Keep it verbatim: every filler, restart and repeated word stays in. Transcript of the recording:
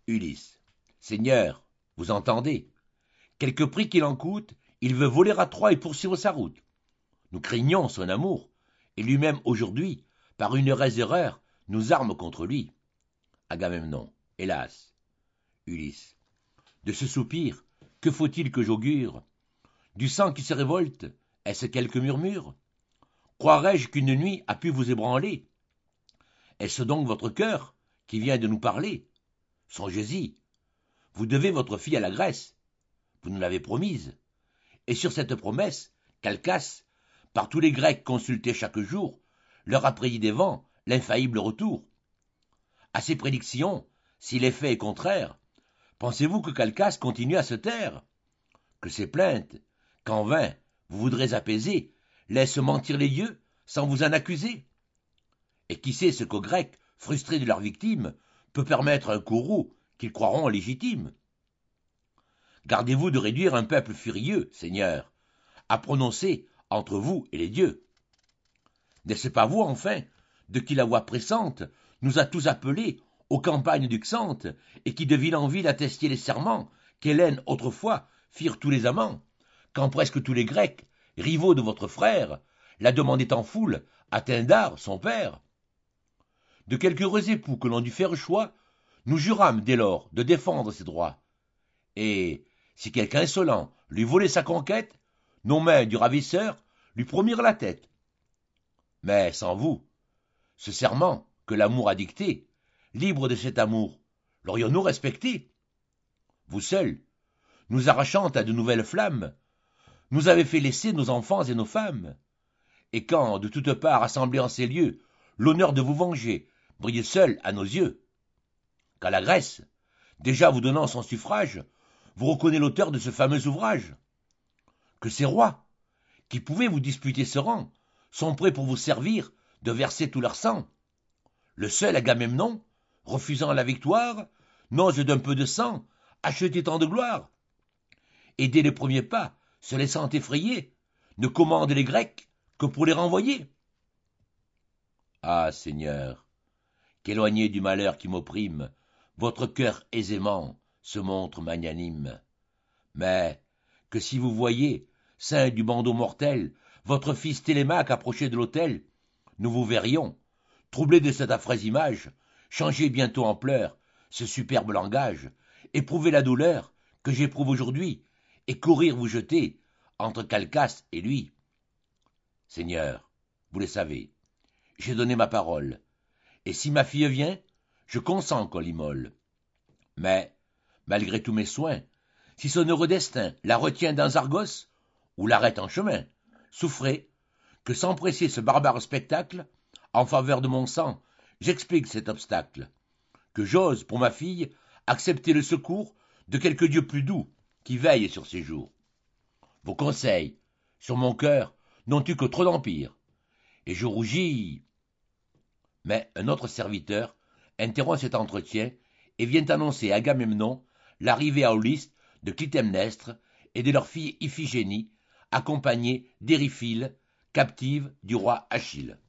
Ulysse. Seigneur, vous entendez? Quelque prix qu'il en coûte, il veut voler à Troie et poursuivre sa route. Nous craignons son amour, et lui-même aujourd'hui, par une heureuse erreur, nous arme contre lui. Agamemnon. Hélas. Ulysse. De ce soupir, que faut-il que j'augure? Du sang qui se révolte, est-ce quelque murmure? Croirais-je qu'une nuit a pu vous ébranler? Est-ce donc votre cœur qui vient de nous parler? Songez-y, vous devez votre fille à la Grèce, vous nous l'avez promise, et sur cette promesse, Calchas, par tous les Grecs consultés chaque jour, leur a prédit des vents l'infaillible retour. À ces prédictions, si l'effet est contraire, pensez-vous que Calchas continue à se taire? Que ces plaintes, qu'en vain vous voudrez apaiser, laissent mentir les dieux sans vous en accuser? Et qui sait ce qu'aux Grecs, frustrés de leur victime, peut permettre un courroux qu'ils croiront légitime? Gardez-vous de réduire un peuple furieux, Seigneur, à prononcer entre vous et les dieux. N'est-ce pas vous, enfin, de qui la voix pressante nous a tous appelés aux campagnes du Xanthe, et qui de ville en ville attestiez les serments qu'Hélène autrefois firent tous les amants, quand presque tous les Grecs, rivaux de votre frère, la demandaient en foule à Tyndare, son père? De quelque heureux époux que l'on dut faire choix, nous jurâmes dès lors de défendre ses droits. Et, si quelque insolent lui volait sa conquête, nos mains du ravisseur lui promirent la tête. Mais sans vous, ce serment que l'amour a dicté, libre de cet amour, l'aurions-nous respecté? Vous seul, nous arrachant à de nouvelles flammes, nous avez fait laisser nos enfants et nos femmes. Et quand, de toutes parts assemblés en ces lieux, l'honneur de vous venger brille seul à nos yeux, qu'à la Grèce, déjà vous donnant son suffrage, vous reconnaissez l'auteur de ce fameux ouvrage, que ces rois, qui pouvaient vous disputer ce rang, sont prêts pour vous servir de verser tout leur sang. Le seul Agamemnon, refusant la victoire, n'ose d'un peu de sang acheter tant de gloire. Et dès les premiers pas, se laissant effrayer, ne commande les Grecs que pour les renvoyer. Ah, Seigneur, qu'éloigné du malheur qui m'opprime, votre cœur aisément se montre magnanime. Mais que si vous voyez, saint du bandeau mortel, votre fils Télémaque approcher de l'autel, nous vous verrions, troublés de cette affreuse image, changer bientôt en pleurs ce superbe langage, éprouver la douleur que j'éprouve aujourd'hui, et courir vous jeter entre Calchas et lui. Seigneur, vous le savez, j'ai donné ma parole, et si ma fille vient, je consens qu'on l'immole. Mais, malgré tous mes soins, si son heureux destin la retient dans Argos, ou l'arrête en chemin, souffrez que sans presser ce barbare spectacle, en faveur de mon sang, j'explique cet obstacle, que j'ose, pour ma fille, accepter le secours de quelque dieu plus doux qui veille sur ses jours. Vos conseils, sur mon cœur, n'ont eu que trop d'empire, et je rougis. Mais un autre serviteur interrompt cet entretien et vient annoncer à Agamemnon l'arrivée à Aulysse de Clytemnestre et de leur fille Iphigénie, accompagnée d'Ériphyle, captive du roi Achille.